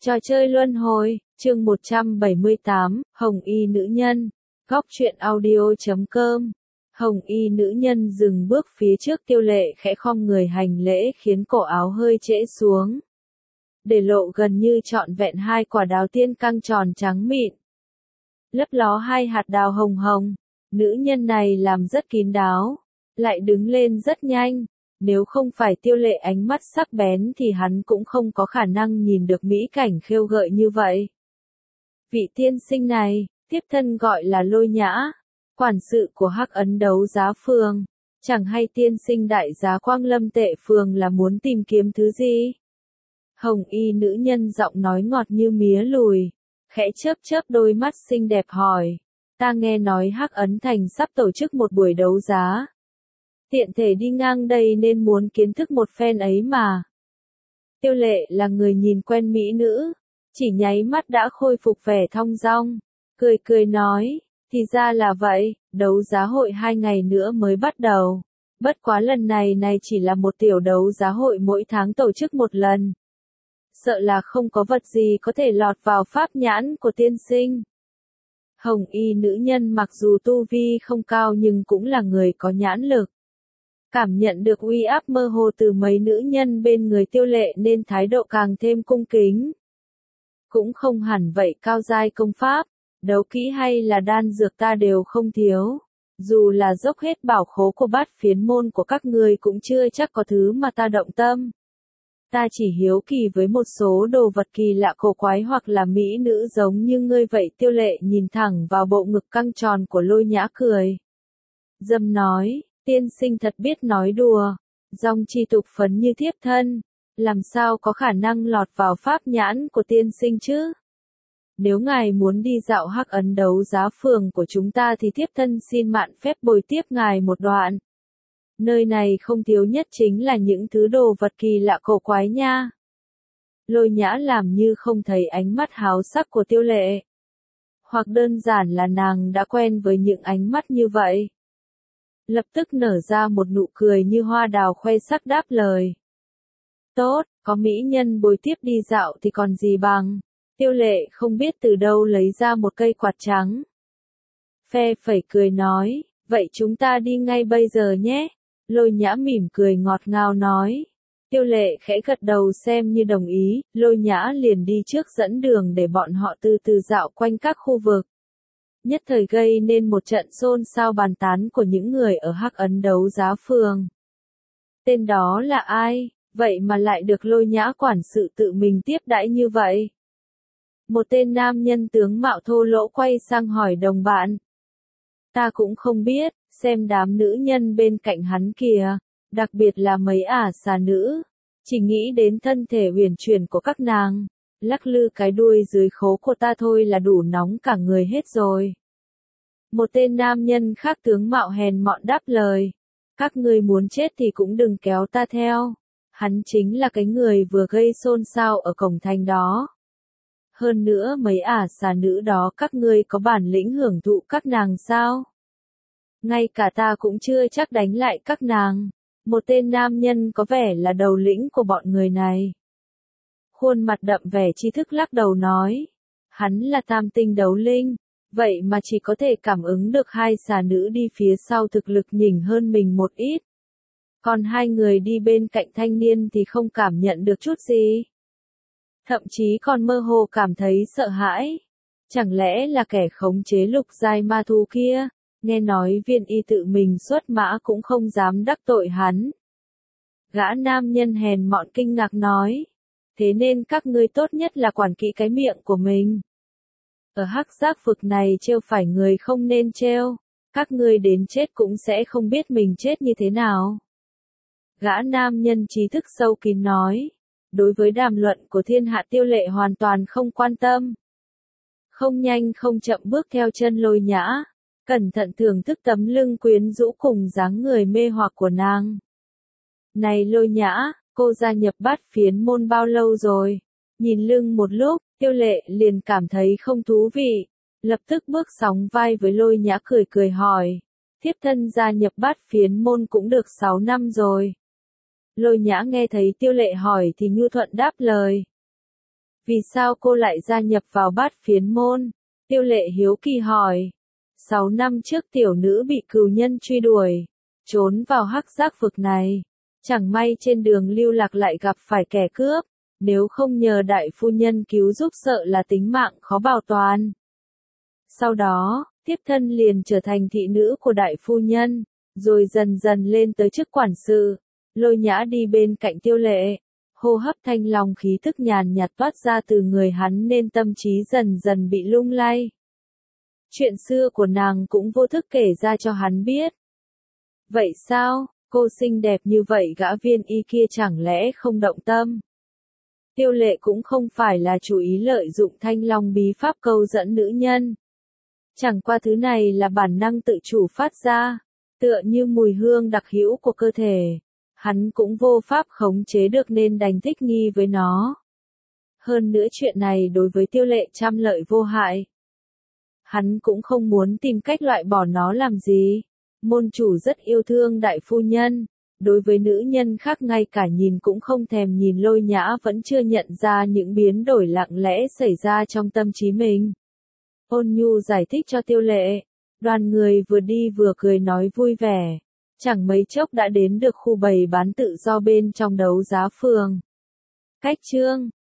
Trò chơi luân hồi, chương 178, Hồng Y nữ nhân. Góc truyện audio.com. Hồng Y nữ nhân dừng bước phía trước Tiêu Lệ khẽ khom người hành lễ khiến cổ áo hơi trễ xuống. Để lộ gần như trọn vẹn hai quả đào tiên căng tròn trắng mịn. Lấp ló hai hạt đào hồng hồng. Nữ nhân này làm rất kín đáo. Lại đứng lên rất nhanh. Nếu không phải Tiêu Lệ ánh mắt sắc bén thì hắn cũng không có khả năng nhìn được mỹ cảnh khêu gợi như vậy. Vị tiên sinh này, tiếp thân gọi là Lôi Nhã, quản sự của Hắc Ấn đấu giá phường. Chẳng hay tiên sinh đại giá Quang Lâm Tệ phường là muốn tìm kiếm thứ gì? Hồng Y nữ nhân giọng nói ngọt như mía lùi, khẽ chớp chớp đôi mắt xinh đẹp hỏi. Ta nghe nói Hắc Ấn Thành sắp tổ chức một buổi đấu giá. Tiện thể đi ngang đây nên muốn kiến thức một phen ấy mà. Tiêu Lệ là người nhìn quen mỹ nữ, chỉ nháy mắt đã khôi phục vẻ thong dong, cười cười nói, thì ra là vậy, đấu giá hội 2 ngày nữa mới bắt đầu. Bất quá lần này chỉ là một tiểu đấu giá hội mỗi tháng tổ chức một lần. Sợ là không có vật gì có thể lọt vào pháp nhãn của tiên sinh. Hồng Y nữ nhân mặc dù tu vi không cao nhưng cũng là người có nhãn lực. Cảm nhận được uy áp mơ hồ từ mấy nữ nhân bên người Tiêu Lệ nên thái độ càng thêm cung kính. Cũng không hẳn vậy, cao giai công pháp, đấu kỹ hay là đan dược ta đều không thiếu. Dù là dốc hết bảo khố của Bát Phiến môn của các ngươi cũng chưa chắc có thứ mà ta động tâm. Ta chỉ hiếu kỳ với một số đồ vật kỳ lạ cổ quái hoặc là mỹ nữ giống như ngươi vậy. Tiêu Lệ nhìn thẳng vào bộ ngực căng tròn của Lôi Nhã cười. Dâm nói. Tiên sinh thật biết nói đùa, dòng chi tục phấn như thiếp thân, làm sao có khả năng lọt vào pháp nhãn của tiên sinh chứ? Nếu ngài muốn đi dạo Hắc Ấn đấu giá phường của chúng ta thì thiếp thân xin mạn phép bồi tiếp ngài một đoạn. Nơi này không thiếu nhất chính là những thứ đồ vật kỳ lạ cổ quái nha. Lôi Nhã làm như không thấy ánh mắt háo sắc của Tiêu Lệ. Hoặc đơn giản là nàng đã quen với những ánh mắt như vậy. Lập tức nở ra một nụ cười như hoa đào khoe sắc đáp lời. Tốt, có mỹ nhân bồi tiếp đi dạo thì còn gì bằng. Tiêu Lệ không biết từ đâu lấy ra một cây quạt trắng. Phe phẩy cười nói, vậy chúng ta đi ngay bây giờ nhé. Lôi Nhã mỉm cười ngọt ngào nói. Tiêu Lệ khẽ gật đầu xem như đồng ý, Lôi Nhã liền đi trước dẫn đường để bọn họ từ từ dạo quanh các khu vực. Nhất thời gây nên một trận xôn xao bàn tán của những người ở Hắc Ấn đấu giá phường. Tên đó là ai, vậy mà lại được Lôi Nhã quản sự tự mình tiếp đãi như vậy? Một tên nam nhân tướng mạo thô lỗ quay sang hỏi đồng bạn. Ta cũng không biết, xem đám nữ nhân bên cạnh hắn kìa, đặc biệt là mấy xà nữ, chỉ nghĩ đến thân thể huyền chuyển của các nàng. Lắc lư cái đuôi dưới khố của ta thôi là đủ nóng cả người hết rồi. Một tên nam nhân khác tướng mạo hèn mọn đáp lời. Các ngươi muốn chết thì cũng đừng kéo ta theo. Hắn chính là cái người vừa gây xôn xao ở cổng thành đó. Hơn nữa mấy xà nữ đó các ngươi có bản lĩnh hưởng thụ các nàng sao? Ngay cả ta cũng chưa chắc đánh lại các nàng. Một tên nam nhân có vẻ là đầu lĩnh của bọn người này. Khuôn mặt đậm vẻ tri thức lắc đầu nói. Hắn là tam tinh đấu linh, vậy mà chỉ có thể cảm ứng được hai xà nữ đi phía sau thực lực nhỉnh hơn mình một ít. Còn hai người đi bên cạnh thanh niên thì không cảm nhận được chút gì. Thậm chí còn mơ hồ cảm thấy sợ hãi. Chẳng lẽ là kẻ khống chế lục giai ma thú kia, nghe nói Viên Y tự mình xuất mã cũng không dám đắc tội hắn. Gã nam nhân hèn mọn kinh ngạc nói. Thế nên các ngươi tốt nhất là quản kỹ cái miệng của mình. Ở Hắc Giác vực này trêu phải người không nên trêu, các ngươi đến chết cũng sẽ không biết mình chết như thế nào. Gã nam nhân trí thức sâu kín nói, đối với đàm luận của thiên hạ Tiêu Lệ hoàn toàn không quan tâm. Không nhanh không chậm bước theo chân Lôi Nhã, cẩn thận thưởng thức tấm lưng quyến rũ cùng dáng người mê hoặc của nàng. Này Lôi Nhã, cô gia nhập Bát Phiến môn bao lâu rồi? Nhìn lưng một lúc, Tiêu Lệ liền cảm thấy không thú vị. Lập tức bước sóng vai với Lôi Nhã cười cười hỏi. Thiếp thân gia nhập Bát Phiến môn cũng được 6 năm rồi. Lôi Nhã nghe thấy Tiêu Lệ hỏi thì nhu thuận đáp lời. Vì sao cô lại gia nhập vào Bát Phiến môn? Tiêu Lệ hiếu kỳ hỏi. 6 năm trước tiểu nữ bị cừu nhân truy đuổi, trốn vào hắc giác vực này. Chẳng may trên đường lưu lạc lại gặp phải kẻ cướp, nếu không nhờ đại phu nhân cứu giúp sợ là tính mạng khó bảo toàn. Sau đó, thiếp thân liền trở thành thị nữ của đại phu nhân, rồi dần dần lên tới chức quản sự. Lôi Nhã đi bên cạnh Tiêu Lệ, hô hấp thanh long khí thức nhàn nhạt toát ra từ người hắn nên tâm trí dần dần bị lung lay. Chuyện xưa của nàng cũng vô thức kể ra cho hắn biết. Vậy sao, cô xinh đẹp như vậy gã viên y kia chẳng lẽ không động tâm? Tiêu Lệ cũng không phải là chủ ý lợi dụng thanh long bí pháp câu dẫn nữ nhân. Chẳng qua thứ này là bản năng tự chủ phát ra, tựa như mùi hương đặc hữu của cơ thể. Hắn cũng vô pháp khống chế được nên đành thích nghi với nó. Hơn nữa chuyện này đối với Tiêu Lệ trăm lợi vô hại. Hắn cũng không muốn tìm cách loại bỏ nó làm gì. Môn chủ rất yêu thương đại phu nhân. Đối với nữ nhân khác ngay cả nhìn cũng không thèm nhìn Lôi Nhã vẫn chưa nhận ra những biến đổi lặng lẽ xảy ra trong tâm trí mình. Ôn nhu giải thích cho Tiêu Lệ. Đoàn người vừa đi vừa cười nói vui vẻ. Chẳng mấy chốc đã đến được khu bày bán tự do bên trong đấu giá phường. Cách chương